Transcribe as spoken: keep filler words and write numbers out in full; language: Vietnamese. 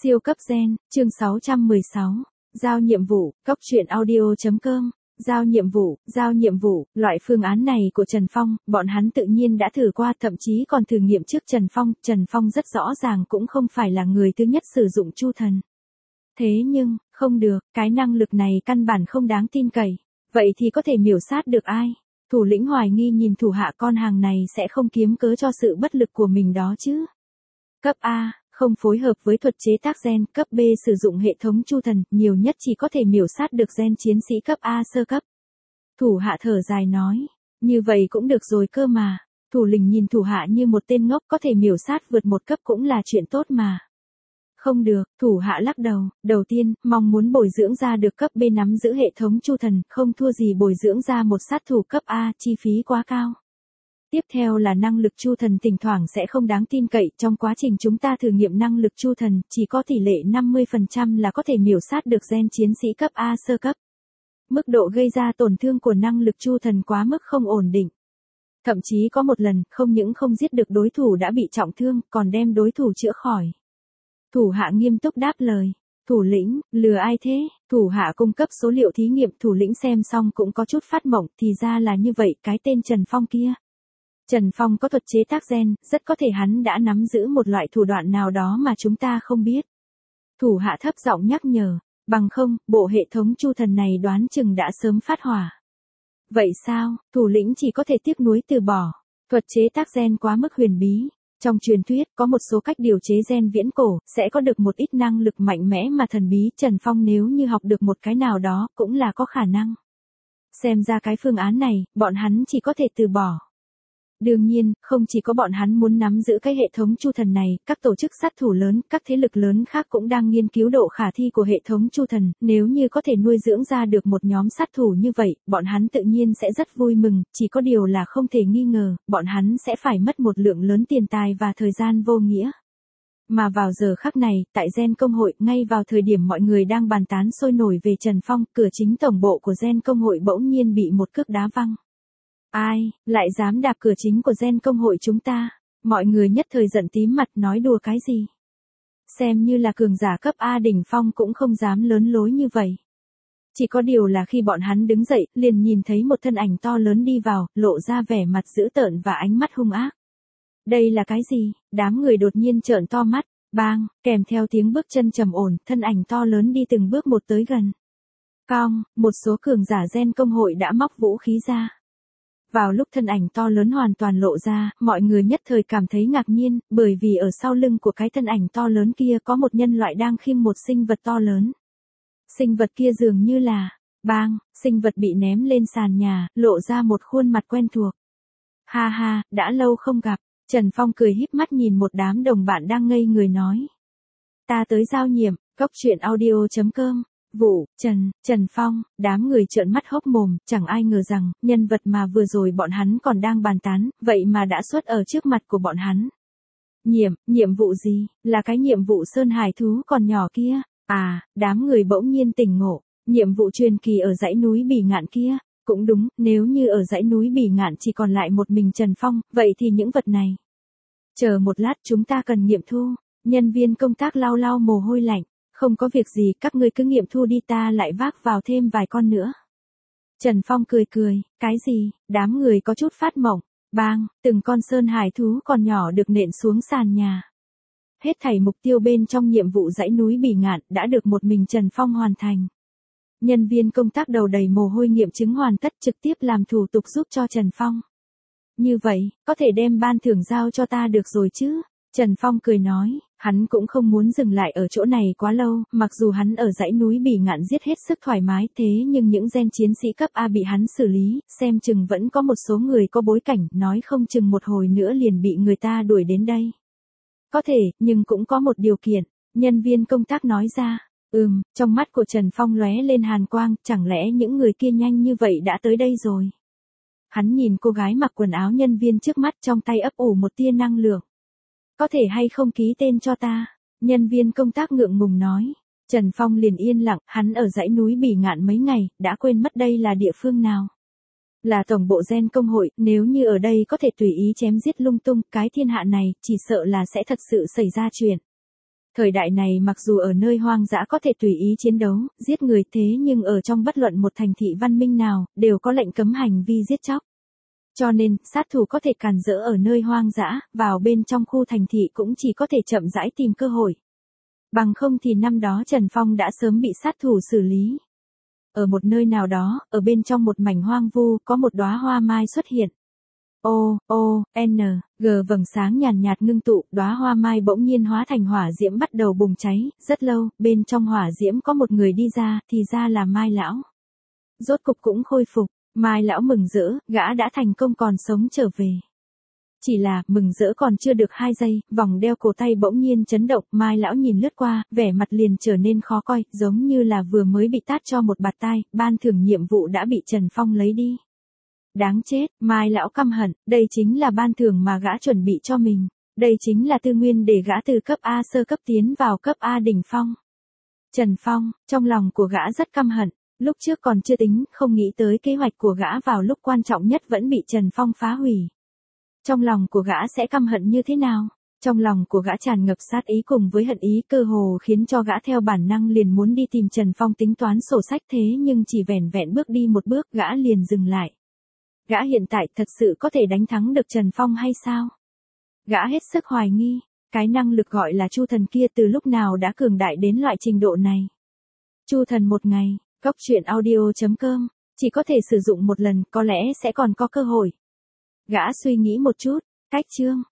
Siêu cấp gen, chương sáu trăm mười sáu. Giao nhiệm vụ, cốc truyện audio.com. Giao nhiệm vụ, giao nhiệm vụ, loại phương án này của Trần Phong, bọn hắn tự nhiên đã thử qua, thậm chí còn thử nghiệm trước Trần Phong. Trần Phong rất rõ ràng cũng không phải là người thứ nhất sử dụng Chu Thần. Thế nhưng, không được, cái năng lực này căn bản không đáng tin cậy. Vậy thì có thể miểu sát được ai? Thủ lĩnh hoài nghi nhìn thủ hạ con hàng này sẽ không kiếm cớ cho sự bất lực của mình đó chứ. Cấp A, không phối hợp với thuật chế tác gen. Cấp B sử dụng hệ thống Chu Thần, nhiều nhất chỉ có thể miểu sát được gen chiến sĩ cấp A sơ cấp. Thủ hạ thở dài nói, như vậy cũng được rồi cơ mà. Thủ lĩnh nhìn thủ hạ như một tên ngốc, có thể miểu sát vượt một cấp cũng là chuyện tốt mà. Không được, thủ hạ lắc đầu. Đầu tiên, mong muốn bồi dưỡng ra được cấp B nắm giữ hệ thống Chu Thần, không thua gì bồi dưỡng ra một sát thủ cấp A, chi phí quá cao. Tiếp theo là năng lực Chu Thần thỉnh thoảng sẽ không đáng tin cậy. Trong quá trình chúng ta thử nghiệm năng lực Chu Thần, chỉ có tỷ lệ năm mươi phần trăm là có thể miểu sát được gen chiến sĩ cấp A sơ cấp. Mức độ gây ra tổn thương của năng lực Chu Thần quá mức không ổn định. Thậm chí có một lần, không những không giết được đối thủ đã bị trọng thương, còn đem đối thủ chữa khỏi. Thủ hạ nghiêm túc đáp lời. Thủ lĩnh, lừa ai thế? Thủ hạ cung cấp số liệu thí nghiệm. Thủ lĩnh xem xong cũng có chút phát mộng, thì ra là như vậy, cái tên Trần Phong kia. Trần Phong có thuật chế tác gen, rất có thể hắn đã nắm giữ một loại thủ đoạn nào đó mà chúng ta không biết. Thủ hạ thấp giọng nhắc nhở, bằng không, bộ hệ thống Chu Thần này đoán chừng đã sớm phát hỏa. Vậy sao? Thủ lĩnh chỉ có thể tiếc nuối từ bỏ. Thuật chế tác gen quá mức huyền bí. Trong truyền thuyết, có một số cách điều chế gen viễn cổ, sẽ có được một ít năng lực mạnh mẽ mà thần bí. Trần Phong nếu như học được một cái nào đó, cũng là có khả năng. Xem ra cái phương án này, bọn hắn chỉ có thể từ bỏ. Đương nhiên, không chỉ có bọn hắn muốn nắm giữ cái hệ thống Chu Thần này, các tổ chức sát thủ lớn, các thế lực lớn khác cũng đang nghiên cứu độ khả thi của hệ thống Chu Thần. Nếu như có thể nuôi dưỡng ra được một nhóm sát thủ như vậy, bọn hắn tự nhiên sẽ rất vui mừng, chỉ có điều là không thể nghi ngờ, bọn hắn sẽ phải mất một lượng lớn tiền tài và thời gian vô nghĩa. Mà vào giờ khắc này, tại Gen Công hội, ngay vào thời điểm mọi người đang bàn tán sôi nổi về Trần Phong, cửa chính tổng bộ của Gen Công hội bỗng nhiên bị một cước đá văng. Ai, lại dám đạp cửa chính của Gen Công hội chúng ta? Mọi người nhất thời giận tím mặt, nói đùa cái gì? Xem như là cường giả cấp A đỉnh phong cũng không dám lớn lối như vậy. Chỉ có điều là khi bọn hắn đứng dậy, liền nhìn thấy một thân ảnh to lớn đi vào, lộ ra vẻ mặt dữ tợn và ánh mắt hung ác. Đây là cái gì? Đám người đột nhiên trợn to mắt, bang, kèm theo tiếng bước chân trầm ổn, thân ảnh to lớn đi từng bước một tới gần. Cong, một số cường giả Gen Công hội đã móc vũ khí ra. Vào lúc thân ảnh to lớn hoàn toàn lộ ra, mọi người nhất thời cảm thấy ngạc nhiên, bởi vì ở sau lưng của cái thân ảnh to lớn kia có một nhân loại đang khiêng một sinh vật to lớn. Sinh vật kia dường như là, bang, sinh vật bị ném lên sàn nhà, lộ ra một khuôn mặt quen thuộc. Ha ha, đã lâu không gặp, Trần Phong cười híp mắt nhìn một đám đồng bạn đang ngây người nói. Ta tới giao nhiệm, cốc truyện audio.com. Vụ, Trần, Trần Phong, đám người trợn mắt hốc mồm, chẳng ai ngờ rằng, nhân vật mà vừa rồi bọn hắn còn đang bàn tán, vậy mà đã xuất ở trước mặt của bọn hắn. Nhiệm, nhiệm vụ gì? Là cái nhiệm vụ Sơn Hải thú còn nhỏ kia? À, đám người bỗng nhiên tỉnh ngộ, nhiệm vụ truyền kỳ ở dãy núi Bỉ Ngạn kia. Cũng đúng, nếu như ở dãy núi Bỉ Ngạn chỉ còn lại một mình Trần Phong, vậy thì những vật này. Chờ một lát, chúng ta cần nghiệm thu. Nhân viên công tác lau lau mồ hôi lạnh. Không có việc gì, các ngươi cứ nghiệm thu đi, ta lại vác vào thêm vài con nữa. Trần Phong cười cười, cái gì? Đám người có chút phát mộng. Bang, từng con sơn hải thú còn nhỏ được nện xuống sàn nhà. Hết thảy mục tiêu bên trong nhiệm vụ dãy núi Bỉ Ngạn đã được một mình Trần Phong hoàn thành. Nhân viên công tác đầu đầy mồ hôi nghiệm chứng hoàn tất, trực tiếp làm thủ tục giúp cho Trần Phong. Như vậy, có thể đem ban thưởng giao cho ta được rồi chứ? Trần Phong cười nói, hắn cũng không muốn dừng lại ở chỗ này quá lâu, mặc dù hắn ở dãy núi Bỉ Ngạn giết hết sức thoải mái, thế nhưng những gen chiến sĩ cấp A bị hắn xử lý, xem chừng vẫn có một số người có bối cảnh, nói không chừng một hồi nữa liền bị người ta đuổi đến đây. Có thể, nhưng cũng có một điều kiện, nhân viên công tác nói ra. Ừm, trong mắt của Trần Phong lóe lên hàn quang, chẳng lẽ những người kia nhanh như vậy đã tới đây rồi? Hắn nhìn cô gái mặc quần áo nhân viên trước mắt, trong tay ấp ủ một tia năng lượng. Có thể hay không ký tên cho ta? Nhân viên công tác ngượng ngùng nói. Trần Phong liền yên lặng, hắn ở dãy núi Bỉ Ngạn mấy ngày, đã quên mất đây là địa phương nào. Là tổng bộ Gen Công hội, nếu như ở đây có thể tùy ý chém giết lung tung, cái thiên hạ này, chỉ sợ là sẽ thật sự xảy ra chuyện. Thời đại này mặc dù ở nơi hoang dã có thể tùy ý chiến đấu, giết người thế nhưng ở trong bất luận một thành thị văn minh nào, đều có lệnh cấm hành vi giết chóc. Cho nên, sát thủ có thể càn rỡ ở nơi hoang dã, vào bên trong khu thành thị cũng chỉ có thể chậm rãi tìm cơ hội. Bằng không thì năm đó Trần Phong đã sớm bị sát thủ xử lý. Ở một nơi nào đó, ở bên trong một mảnh hoang vu, có một đóa hoa mai xuất hiện. O, O, N, G vầng sáng nhàn nhạt ngưng tụ, đóa hoa mai bỗng nhiên hóa thành hỏa diễm bắt đầu bùng cháy, rất lâu, bên trong hỏa diễm có một người đi ra, thì ra là Mai lão. Rốt cục cũng khôi phục, Mai lão mừng rỡ, gã đã thành công còn sống trở về. Chỉ là, mừng rỡ còn chưa được hai giây, vòng đeo cổ tay bỗng nhiên chấn động, Mai lão nhìn lướt qua, vẻ mặt liền trở nên khó coi, giống như là vừa mới bị tát cho một bạt tai, ban thưởng nhiệm vụ đã bị Trần Phong lấy đi. Đáng chết, Mai lão căm hận, đây chính là ban thưởng mà gã chuẩn bị cho mình, đây chính là tư nguyên để gã từ cấp A sơ cấp tiến vào cấp A đỉnh phong. Trần Phong, trong lòng của gã rất căm hận, lúc trước còn chưa tính, không nghĩ tới kế hoạch của gã vào lúc quan trọng nhất vẫn bị Trần Phong phá hủy. Trong lòng của gã sẽ căm hận như thế nào? Trong lòng của gã tràn ngập sát ý cùng với hận ý cơ hồ khiến cho gã theo bản năng liền muốn đi tìm Trần Phong tính toán sổ sách thế nhưng chỉ vẻn vẹn bước đi một bước gã liền dừng lại. Gã hiện tại thật sự có thể đánh thắng được Trần Phong hay sao? Gã hết sức hoài nghi, cái năng lực gọi là Chu Thần kia từ lúc nào đã cường đại đến loại trình độ này. Chu Thần một ngày, Cốc truyện audio chấm com, chỉ có thể sử dụng một lần, có lẽ sẽ còn có cơ hội. Gã suy nghĩ một chút, cách chương.